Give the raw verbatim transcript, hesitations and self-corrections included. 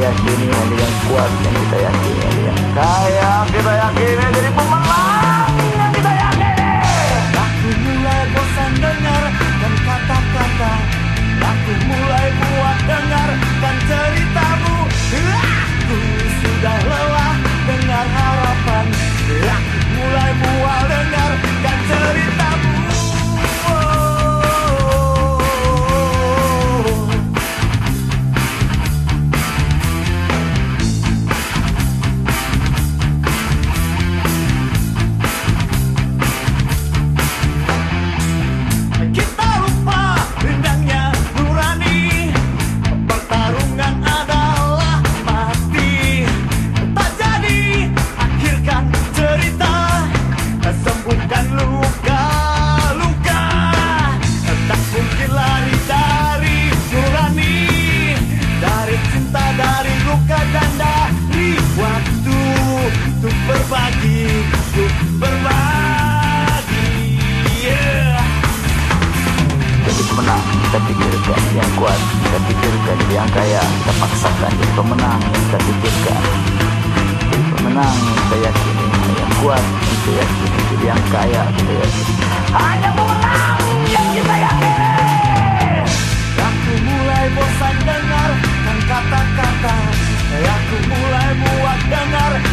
yakini, hanya yang kuat yang kita yakini, hanya yang kaya kita yakini, jadi pemenang yang kita yakini. Aku mulai bosan dengarkan kata-kata, aku mulai muak dengarkan ceritamu. Aku sudah lelah dengar harapan, aku mulai muak dengarkan ceritamu. Kita lupa rindangnya nurani, pertarungan adalah mati. Tak jadi akhirkan cerita, sembuhkan luka-luka. Tak mungkin lari dari nurani, dari cinta, dari luka dan dari waktu. Untuk berbagi, untuk berbagi, yeah. Jadi pemenang kita pikirkan, yang kuat kita pikirkan, jadi yang kaya kita paksakan, jadi pemenang kita pikirkan, jadi pemenang kita yakini, yang kuat kita yakini, jadi yang kaya kita yakini, hanya pemenang yang kita yakini. Aku mulai bosan dengarkan kata-kata, aku mulai muak dengar